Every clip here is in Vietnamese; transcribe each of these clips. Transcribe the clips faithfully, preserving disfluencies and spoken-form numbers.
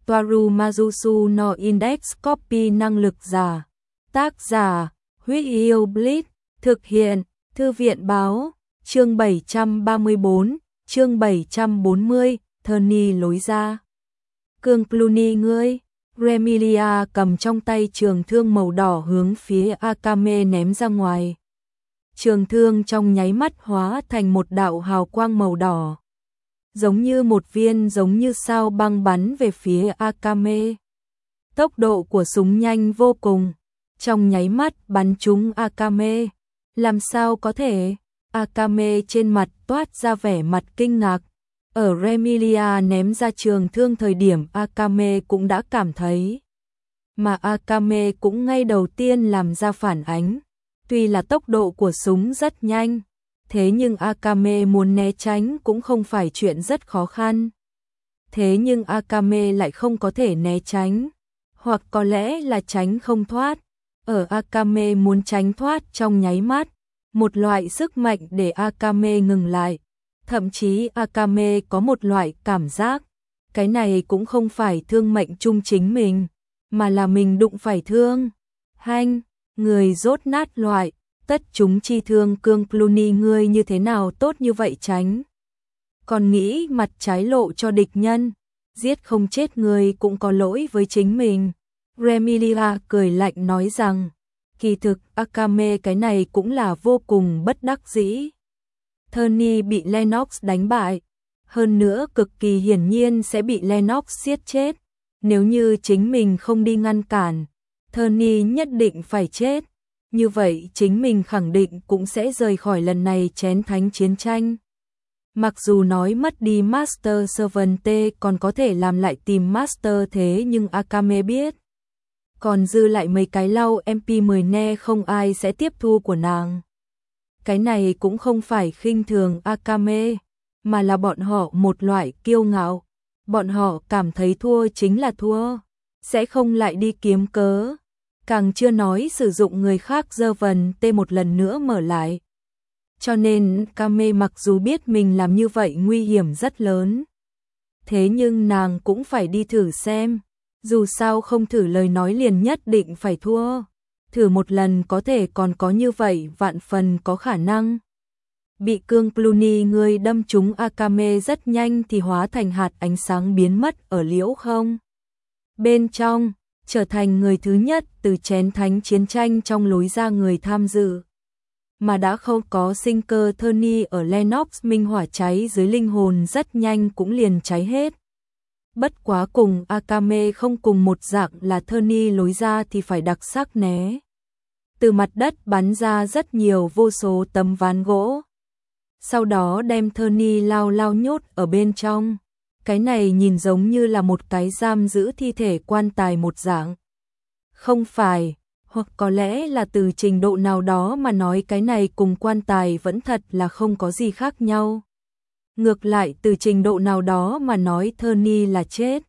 Toaru Majusu no Index Copy năng lực giả. Tác giả, Huyết Yêu Blitz, thực hiện, Thư viện báo, chương bảy trăm ba mươi tư, chương bảy trăm bốn mươi, Tony lối ra. Cương Clooney ngươi, Remilia cầm trong tay trường thương màu đỏ hướng phía Akame ném ra ngoài. Trường thương trong nháy mắt hóa thành một đạo hào quang màu đỏ, giống như một viên giống như sao băng bắn về phía Akame. Tốc độ của súng nhanh vô cùng, trong nháy mắt bắn trúng Akame. Làm sao có thể? Akame trên mặt toát ra vẻ mặt kinh ngạc. Ở Remilia ném ra trường thương thời điểm Akame cũng đã cảm thấy. Mà Akame cũng ngay đầu tiên làm ra phản ánh. Tuy là tốc độ của súng rất nhanh, thế nhưng Akame muốn né tránh cũng không phải chuyện rất khó khăn. Thế nhưng Akame lại không có thể né tránh, hoặc có lẽ là tránh không thoát. Ở Akame muốn tránh thoát trong nháy mắt, một loại sức mạnh để Akame ngừng lại. Thậm chí Akame có một loại cảm giác, cái này cũng không phải thương mệnh chung chính mình, mà là mình đụng phải thương. Hanh, người rốt nát loại, tất chúng chi thương. Cương Clooney ngươi như thế nào tốt như vậy tránh? Còn nghĩ mặt trái lộ cho địch nhân, giết không chết người cũng có lỗi với chính mình. Remilia cười lạnh nói rằng, kỳ thực Akame cái này cũng là vô cùng bất đắc dĩ. Tony bị Lennox đánh bại, hơn nữa cực kỳ hiển nhiên sẽ bị Lennox giết chết. Nếu như chính mình không đi ngăn cản, Tony nhất định phải chết. Như vậy chính mình khẳng định cũng sẽ rời khỏi lần này chén thánh chiến tranh. Mặc dù nói mất đi Master Servante còn có thể làm lại tìm Master, thế nhưng Akame biết, còn dư lại mấy cái lau em pê mười ne không ai sẽ tiếp thu của nàng. Cái này cũng không phải khinh thường Akame, mà là bọn họ một loại kiêu ngạo. Bọn họ cảm thấy thua chính là thua, sẽ không lại đi kiếm cớ. Càng chưa nói sử dụng người khác dơ vần tê một lần nữa mở lại. Cho nên Akame mặc dù biết mình làm như vậy nguy hiểm rất lớn, thế nhưng nàng cũng phải đi thử xem. Dù sao không thử lời nói liền nhất định phải thua. Thử một lần có thể còn có như vậy vạn phần có khả năng. Bị Cương Clooney ngươi đâm trúng Akame rất nhanh thì hóa thành hạt ánh sáng biến mất ở liễu không. Bên trong, trở thành người thứ nhất từ chén thánh chiến tranh trong lối ra người tham dự. Mà đã không có sinh cơ. Tony ở Lennox minh hỏa cháy dưới linh hồn rất nhanh cũng liền cháy hết. Bất quá cùng Akame không cùng một dạng là Tony lối ra thì phải đặc sắc né. Từ mặt đất bắn ra rất nhiều vô số tấm ván gỗ. Sau đó đem Tony lao lao nhốt ở bên trong. Cái này nhìn giống như là một cái giam giữ thi thể quan tài một dạng. Không phải, hoặc có lẽ là từ trình độ nào đó mà nói cái này cùng quan tài vẫn thật là không có gì khác nhau. Ngược lại từ trình độ nào đó mà nói Tony là chết.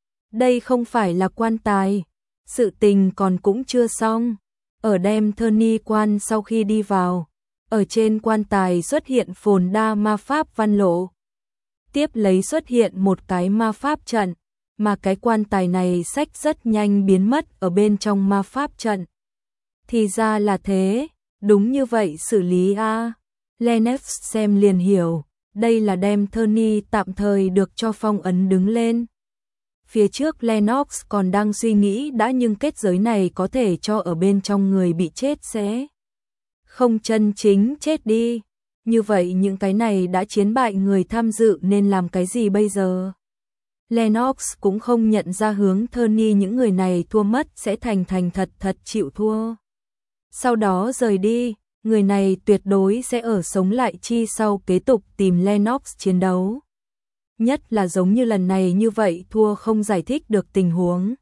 Đây không phải là quan tài. Sự tình còn cũng chưa xong. Ở đem Tony quan sau khi đi vào, ở trên quan tài xuất hiện phồn đa ma pháp văn lộ. Tiếp lấy xuất hiện một cái ma pháp trận, mà cái quan tài này sách rất nhanh biến mất ở bên trong ma pháp trận. Thì ra là thế, đúng như vậy xử lý a. Lennox xem liền hiểu, đây là đem Tony tạm thời được cho phong ấn đứng lên. Phía trước Lennox còn đang suy nghĩ đã nhưng kết giới này có thể cho ở bên trong người bị chết sẽ không chân chính chết đi. Như vậy những cái này đã chiến bại người tham dự nên làm cái gì bây giờ? Lennox cũng không nhận ra hướng Tony những người này thua mất sẽ thành thành thật thật chịu thua. Sau đó rời đi, người này tuyệt đối sẽ ở sống lại chi sau kế tục tìm Lennox chiến đấu. Nhất là giống như lần này như vậy thua không giải thích được tình huống.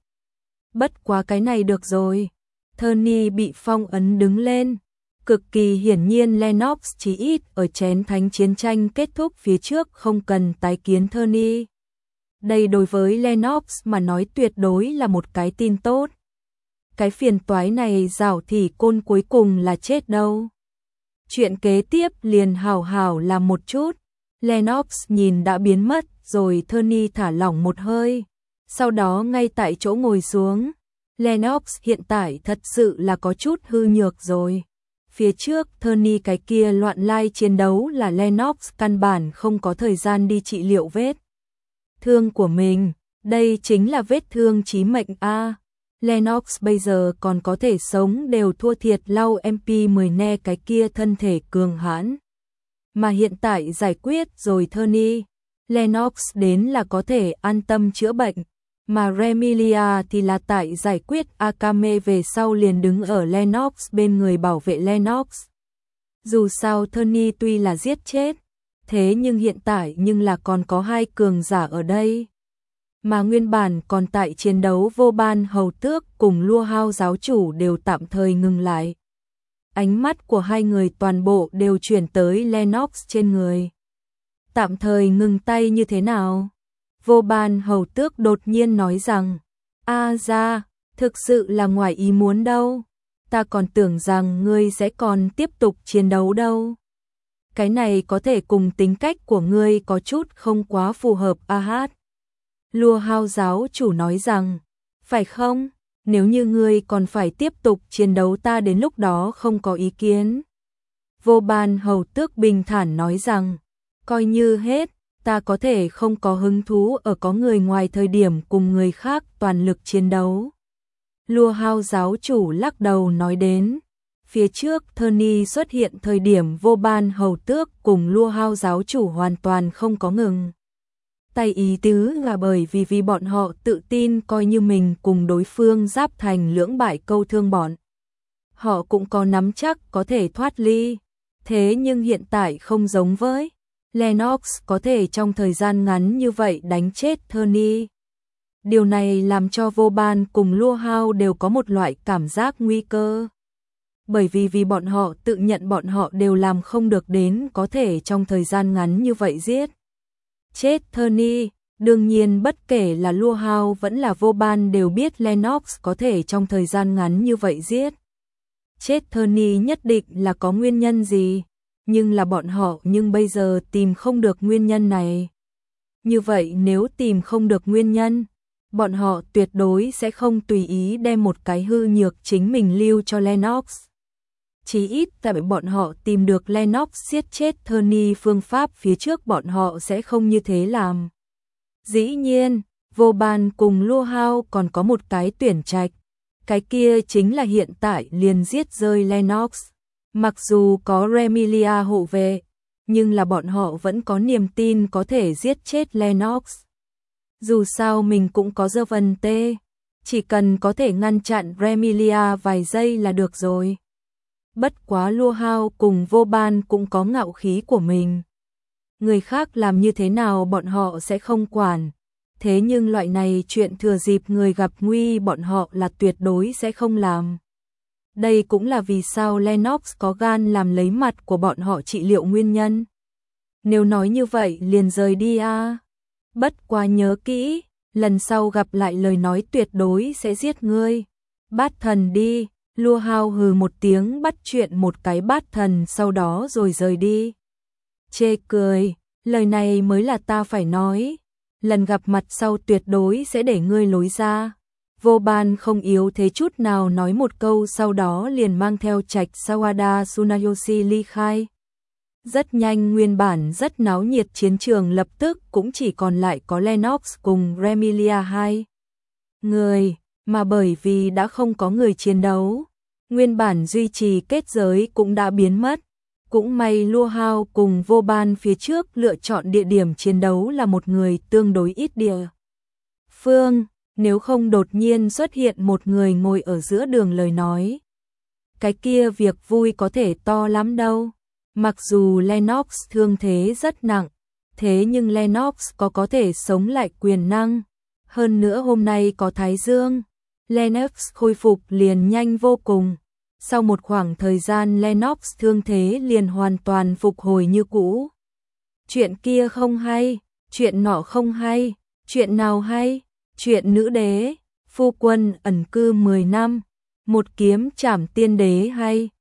Bất quá cái này được rồi. Tony bị phong ấn đứng lên. Cực kỳ hiển nhiên Lennox chí ít ở chén thánh chiến tranh kết thúc phía trước không cần tái kiến Tony. Đây đối với Lennox mà nói tuyệt đối là một cái tin tốt. Cái phiền toái này rảo thì côn cuối cùng là chết đâu. Chuyện kế tiếp liền hào hào làm một chút. Lennox nhìn đã biến mất rồi Tony thả lỏng một hơi. sau đó ngay tại chỗ ngồi xuống. Lennox hiện tại thật sự là có chút hư nhược rồi. Phía trước Tony cái kia loạn lai chiến đấu là Lennox căn bản không có thời gian đi trị liệu vết thương của mình. Đây chính là vết thương chí mệnh a. Lennox bây giờ còn có thể sống đều thua thiệt lau em pê mười ne cái kia thân thể cường hãn. Mà hiện tại giải quyết rồi Tony, Lennox đến là có thể an tâm chữa bệnh. Mà Remilia thì là tại giải quyết Akame về sau liền đứng ở Lennox bên người bảo vệ Lennox. Dù sao Tony tuy là giết chết, thế nhưng hiện tại nhưng là còn có hai cường giả ở đây. Mà nguyên bản còn tại chiến đấu vô ban hầu tước cùng Lua Hao giáo chủ đều tạm thời ngừng lại. Ánh mắt của hai người toàn bộ đều chuyển tới Lennox trên người. Tạm thời ngừng tay như thế nào? Vô ban hầu tước đột nhiên nói rằng, a ra, thực sự là ngoài ý muốn đâu. Ta còn tưởng rằng ngươi sẽ còn tiếp tục chiến đấu đâu. Cái này có thể cùng tính cách của ngươi có chút không quá phù hợp a hát. Lua Hao giáo chủ nói rằng, phải không? Nếu như ngươi còn phải tiếp tục chiến đấu ta đến lúc đó không có ý kiến. Vô ban hầu tước bình thản nói rằng, coi như hết, ta có thể không có hứng thú ở có người ngoài thời điểm cùng người khác toàn lực chiến đấu. Lua Hao giáo chủ lắc đầu nói đến, phía trước Tony xuất hiện thời điểm vô ban hầu tước cùng Lua Hao giáo chủ hoàn toàn không có ngừng. Tay ý tứ là bởi vì vì bọn họ tự tin coi như mình cùng đối phương giáp thành lưỡng bại câu thương bọn. Họ cũng có nắm chắc có thể thoát ly. Thế nhưng hiện tại không giống với Lennox có thể trong thời gian ngắn như vậy đánh chết Tony. Điều này làm cho vô ban cùng Lua Hao đều có một loại cảm giác nguy cơ. Bởi vì vì bọn họ tự nhận bọn họ đều làm không được đến có thể trong thời gian ngắn như vậy giết chết Tony. Đương nhiên bất kể là Lua Hao vẫn là vô ban đều biết Lennox có thể trong thời gian ngắn như vậy giết chết Tony nhất định là có nguyên nhân gì. Nhưng là bọn họ nhưng bây giờ tìm không được nguyên nhân này. Như vậy nếu tìm không được nguyên nhân, bọn họ tuyệt đối sẽ không tùy ý đem một cái hư nhược chính mình lưu cho Lennox. Chỉ ít tại bọn họ tìm được Lennox giết chết Tony phương pháp phía trước bọn họ sẽ không như thế làm. Dĩ nhiên, vô ban cùng Lua Hao còn có một cái tuyển trạch. Cái kia chính là hiện tại liền giết rơi Lennox. Mặc dù có Remilia hộ vệ, nhưng là bọn họ vẫn có niềm tin có thể giết chết Lennox. Dù sao mình cũng có dơ vần tê, chỉ cần có thể ngăn chặn Remilia vài giây là được rồi. Bất quá Lua Hao cùng vô ban cũng có ngạo khí của mình. Người khác làm như thế nào bọn họ sẽ không quản. Thế nhưng loại này chuyện thừa dịp người gặp nguy bọn họ là tuyệt đối sẽ không làm. Đây cũng là vì sao Lennox có gan làm lấy mặt của bọn họ trị liệu nguyên nhân. Nếu nói như vậy liền rời đi a. À. Bất quá nhớ kỹ, lần sau gặp lại lời nói tuyệt đối sẽ giết ngươi. Bát thần đi, Lua Hao hừ một tiếng bắt chuyện một cái bát thần sau đó rồi rời đi. Chê cười, lời này mới là ta phải nói. Lần gặp mặt sau tuyệt đối sẽ để ngươi lối ra. Vô ban không yếu thế chút nào nói một câu sau đó liền mang theo trạch Sawada Tsunayoshi ly khai. Rất nhanh nguyên bản rất náo nhiệt chiến trường lập tức cũng chỉ còn lại có Lennox cùng Remilia hai người, mà bởi vì đã không có người chiến đấu, nguyên bản duy trì kết giới cũng đã biến mất. Cũng may Lua Hao cùng vô ban phía trước lựa chọn địa điểm chiến đấu là một người tương đối ít địa phương. Nếu không đột nhiên xuất hiện một người ngồi ở giữa đường lời nói, cái kia việc vui có thể to lắm đâu. Mặc dù Lennox thương thế rất nặng, thế nhưng Lennox có có thể sống lại quyền năng. Hơn nữa hôm nay có Thái Dương, Lennox khôi phục liền nhanh vô cùng. Sau một khoảng thời gian Lennox thương thế liền hoàn toàn phục hồi như cũ. Chuyện kia không hay, chuyện nọ không hay, chuyện nào hay? Chuyện nữ đế, phu quân ẩn cư mười năm, một kiếm trảm tiên đế hay,